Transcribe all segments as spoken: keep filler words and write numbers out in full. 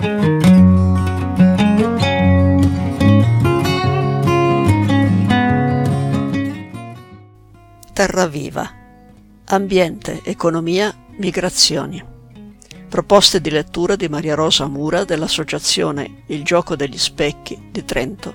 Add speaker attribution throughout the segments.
Speaker 1: Terra Viva. Ambiente, economia, migrazioni. Proposte di lettura di Maria Rosa Mura dell'Associazione Il Gioco degli Specchi di Trento.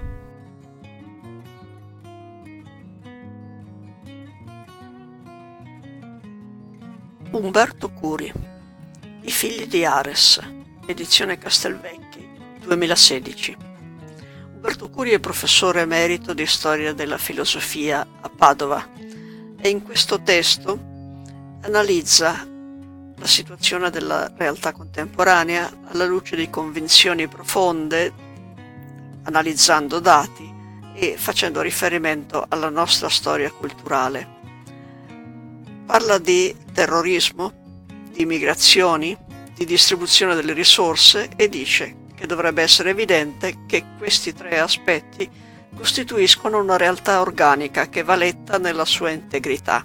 Speaker 1: Umberto Curi. I figli di Ares. Edizione Castelvecchi, duemilasedici. Umberto Curi è professore emerito di storia della filosofia a Padova e in questo testo analizza la situazione della realtà contemporanea alla luce di convinzioni profonde, analizzando dati e facendo riferimento alla nostra storia culturale. Parla di terrorismo, di migrazioni, di distribuzione delle risorse e dice che dovrebbe essere evidente che questi tre aspetti costituiscono una realtà organica che va letta nella sua integrità.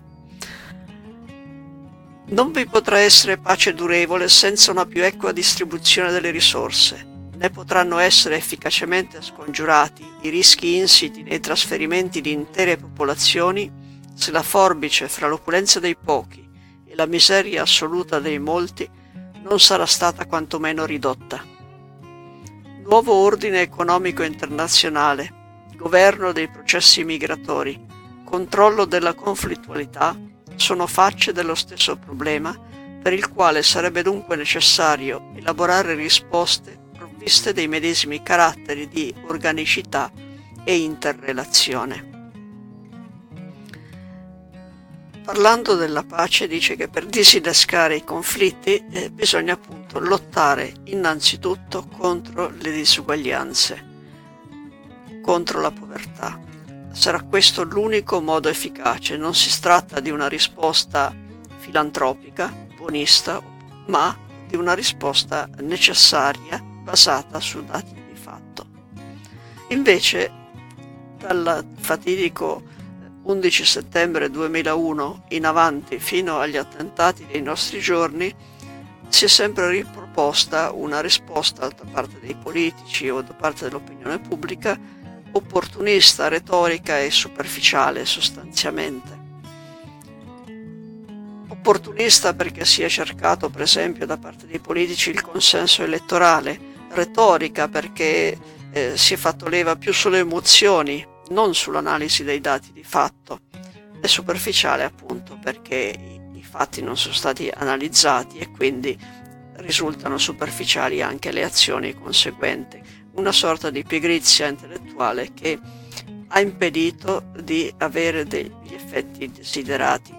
Speaker 1: Non vi potrà essere pace durevole senza una più equa distribuzione delle risorse, né potranno essere efficacemente scongiurati i rischi insiti nei trasferimenti di intere popolazioni se la forbice fra l'opulenza dei pochi e la miseria assoluta dei molti non sarà stata quantomeno ridotta. Nuovo ordine economico internazionale, governo dei processi migratori, controllo della conflittualità sono facce dello stesso problema per il quale sarebbe dunque necessario elaborare risposte provviste dei medesimi caratteri di organicità e interrelazione. Parlando della pace dice che per disinnescare i conflitti eh, bisogna appunto lottare innanzitutto contro le disuguaglianze, contro la povertà. Sarà questo l'unico modo efficace, non si tratta di una risposta filantropica, buonista, ma di una risposta necessaria basata su dati di fatto. Invece, dal fatidico undici settembre duemilauno in avanti fino agli attentati dei nostri giorni, si è sempre riproposta una risposta da parte dei politici o da parte dell'opinione pubblica opportunista, retorica e superficiale sostanzialmente. Opportunista perché si è cercato, per esempio, da parte dei politici il consenso elettorale, retorica perché eh, si è fatto leva più sulle emozioni, non sull'analisi dei dati di fatto, e superficiale appunto perché i, i fatti non sono stati analizzati e quindi risultano superficiali anche le azioni conseguenti. Una sorta di pigrizia intellettuale che ha impedito di avere degli effetti desiderati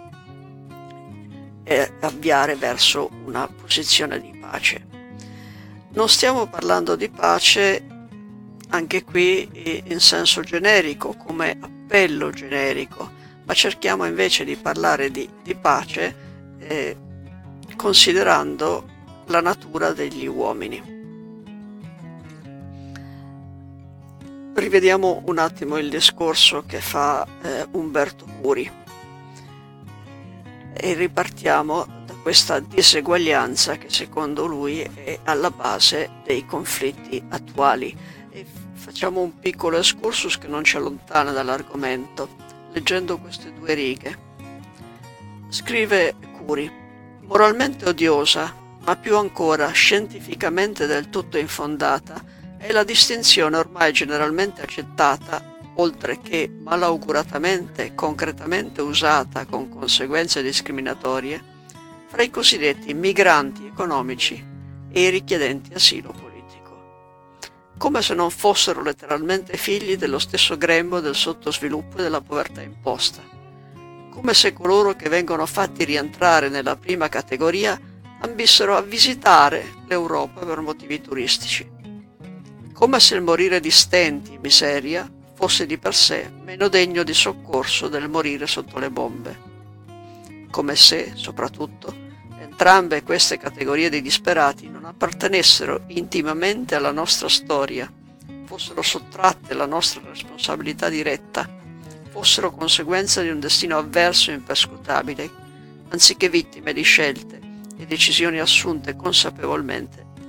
Speaker 1: e avviare verso una posizione di pace. Non stiamo parlando di pace anche qui in senso generico, come appello generico, ma cerchiamo invece di parlare di, di pace eh, considerando la natura degli uomini. Rivediamo un attimo il discorso che fa eh, Umberto Curi e ripartiamo da questa diseguaglianza che secondo lui è alla base dei conflitti attuali e facciamo un piccolo excursus che non ci allontana dall'argomento leggendo queste due righe. Scrive Curi: moralmente odiosa, ma più ancora scientificamente del tutto infondata, è la distinzione ormai generalmente accettata, oltre che malauguratamente e concretamente usata con conseguenze discriminatorie, fra i cosiddetti migranti economici e i richiedenti asilo politico, come se non fossero letteralmente figli dello stesso grembo del sottosviluppo e della povertà imposta, come se coloro che vengono fatti rientrare nella prima categoria ambissero a visitare l'Europa per motivi turistici, come se il morire di stenti e miseria fosse di per sé meno degno di soccorso del morire sotto le bombe, come se, soprattutto, entrambe queste categorie di disperati non appartenessero intimamente alla nostra storia, fossero sottratte alla nostra responsabilità diretta, fossero conseguenza di un destino avverso e imperscrutabile, anziché vittime di scelte e decisioni assunte consapevolmente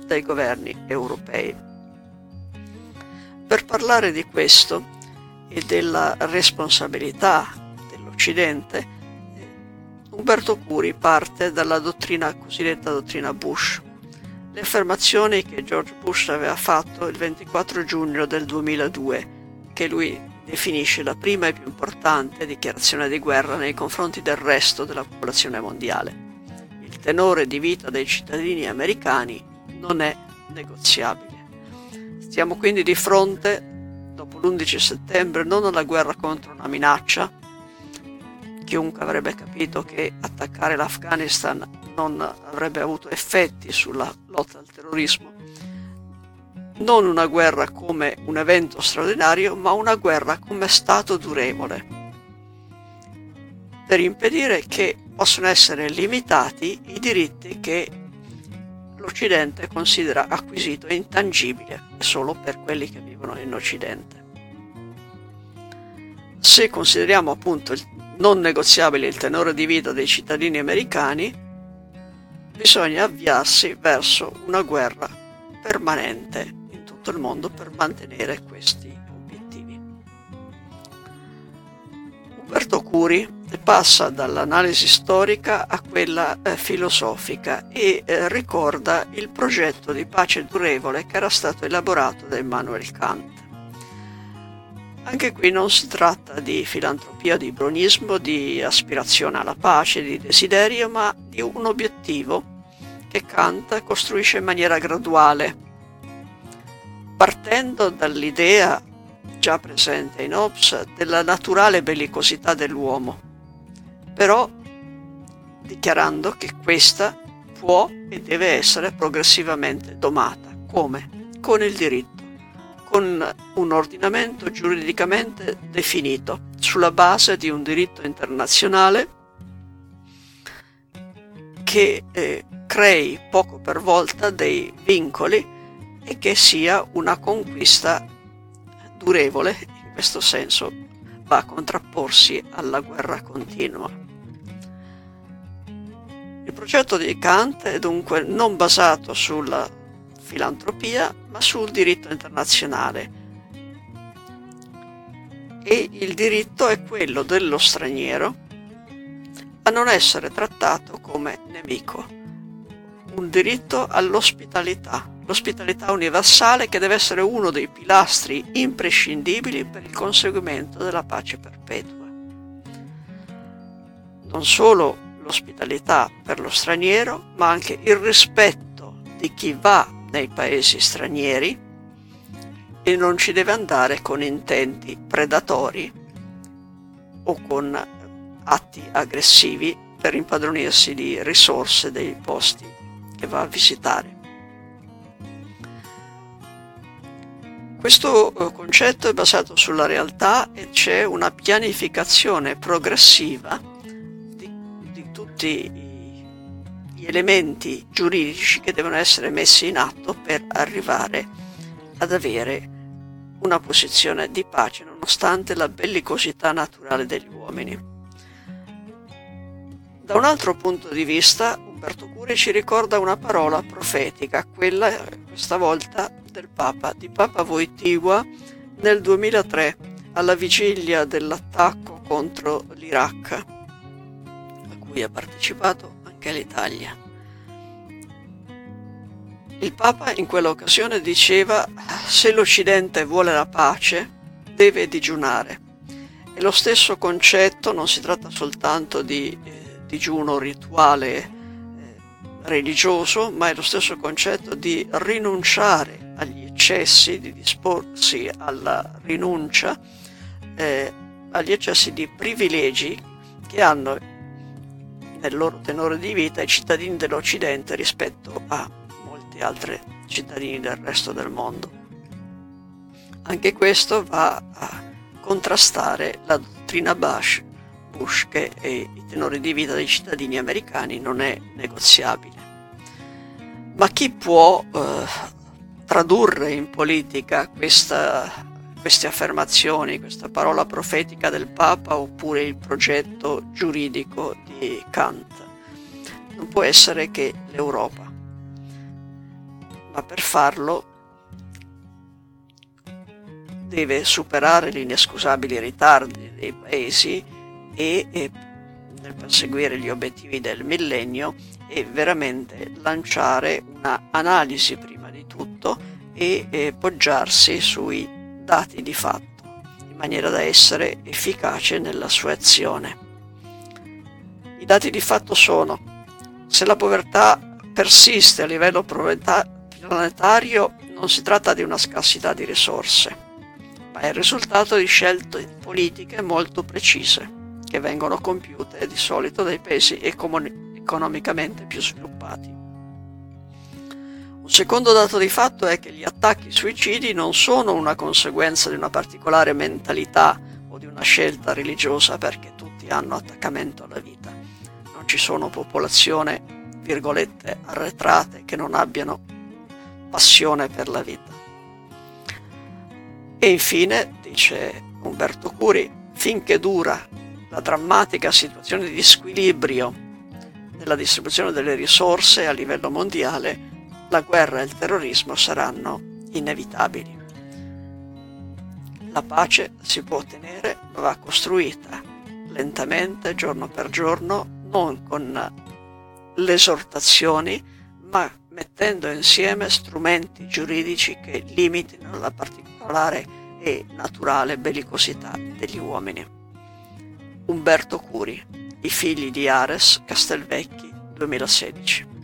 Speaker 1: dai governi europei. Per parlare di questo e della responsabilità dell'Occidente, Umberto Curi parte dalla dottrina cosiddetta dottrina Bush, le affermazioni che George Bush aveva fatto il ventiquattro giugno del duemiladue, che lui definisce la prima e più importante dichiarazione di guerra nei confronti del resto della popolazione mondiale. Il tenore di vita dei cittadini americani non è negoziabile. Stiamo quindi di fronte, dopo l'undici settembre, non alla guerra contro una minaccia. Chiunque avrebbe capito che attaccare l'Afghanistan non avrebbe avuto effetti sulla lotta al terrorismo. Non una guerra come un evento straordinario, ma una guerra come stato durevole, per impedire che possano essere limitati i diritti che l'Occidente considera acquisito e intangibile solo per quelli che vivono in Occidente. Se consideriamo appunto il non negoziabile il tenore di vita dei cittadini americani, bisogna avviarsi verso una guerra permanente in tutto il mondo per mantenere questi obiettivi. Umberto Curi passa dall'analisi storica a quella eh, filosofica e eh, ricorda il progetto di pace durevole che era stato elaborato da Immanuel Kant. Anche qui non si tratta di filantropia, di buonismo, di aspirazione alla pace, di desiderio, ma di un obiettivo che Kant costruisce in maniera graduale, partendo dall'idea già presente in Hobbes della naturale bellicosità dell'uomo, però dichiarando che questa può e deve essere progressivamente domata. Come? Con il diritto, con un ordinamento giuridicamente definito sulla base di un diritto internazionale che eh, crei poco per volta dei vincoli e che sia una conquista durevole. In questo senso va a contrapporsi alla guerra continua. Il progetto di Kant è dunque non basato sulla filantropia, ma sul diritto internazionale. E il diritto è quello dello straniero a non essere trattato come nemico. Un diritto all'ospitalità, l'ospitalità universale che deve essere uno dei pilastri imprescindibili per il conseguimento della pace perpetua. Non solo l'ospitalità per lo straniero, ma anche il rispetto di chi va nei paesi stranieri e non ci deve andare con intenti predatori o con atti aggressivi per impadronirsi di risorse dei posti che va a visitare. Questo concetto è basato sulla realtà e c'è una pianificazione progressiva di, di tutti gli elementi giuridici che devono essere messi in atto per arrivare ad avere una posizione di pace nonostante la bellicosità naturale degli uomini. Da un altro punto di vista, Umberto Curi ci ricorda una parola profetica, quella questa volta del Papa, di Papa Wojtyła nel duemilatré, alla vigilia dell'attacco contro l'Iraq, a cui ha partecipato anche l'Italia. Il Papa in quell'occasione diceva: se l'Occidente vuole la pace, deve digiunare. E lo stesso concetto non si tratta soltanto di eh, digiuno rituale eh, religioso, ma è lo stesso concetto di rinunciare agli eccessi, di disporsi alla rinuncia, eh, agli eccessi di privilegi che hanno nel loro tenore di vita i cittadini dell'Occidente rispetto a molti altri cittadini del resto del mondo. Anche questo va a contrastare la dottrina Bush, Bush che è i tenori di vita dei cittadini americani non è negoziabile. Ma chi può eh, tradurre in politica questa, queste affermazioni, questa parola profetica del Papa oppure il progetto giuridico di Kant? Non può essere che l'Europa. ma per farlo deve superare gli inescusabili ritardi dei paesi e, e nel perseguire gli obiettivi del millennio e veramente lanciare una analisi prima di tutto e, e poggiarsi sui dati di fatto in maniera da essere efficace nella sua azione. I dati di fatto sono: se la povertà persiste a livello planetario, non si tratta di una scarsità di risorse, ma è il risultato di scelte politiche molto precise che vengono compiute di solito dai paesi economicamente più sviluppati. Un secondo dato di fatto è che gli attacchi suicidi non sono una conseguenza di una particolare mentalità o di una scelta religiosa, perché tutti hanno attaccamento alla vita. Non ci sono popolazioni, virgolette, arretrate che non abbiano passione per la vita. E infine, dice Umberto Curi, finché dura la drammatica situazione di squilibrio nella distribuzione delle risorse a livello mondiale, la guerra e il terrorismo saranno inevitabili. La pace si può ottenere, ma va costruita lentamente, giorno per giorno, non con le esortazioni, ma mettendo insieme strumenti giuridici che limitino la particolare e naturale bellicosità degli uomini. Umberto Curi, I figli di Ares, Castelvecchi, duemilasedici.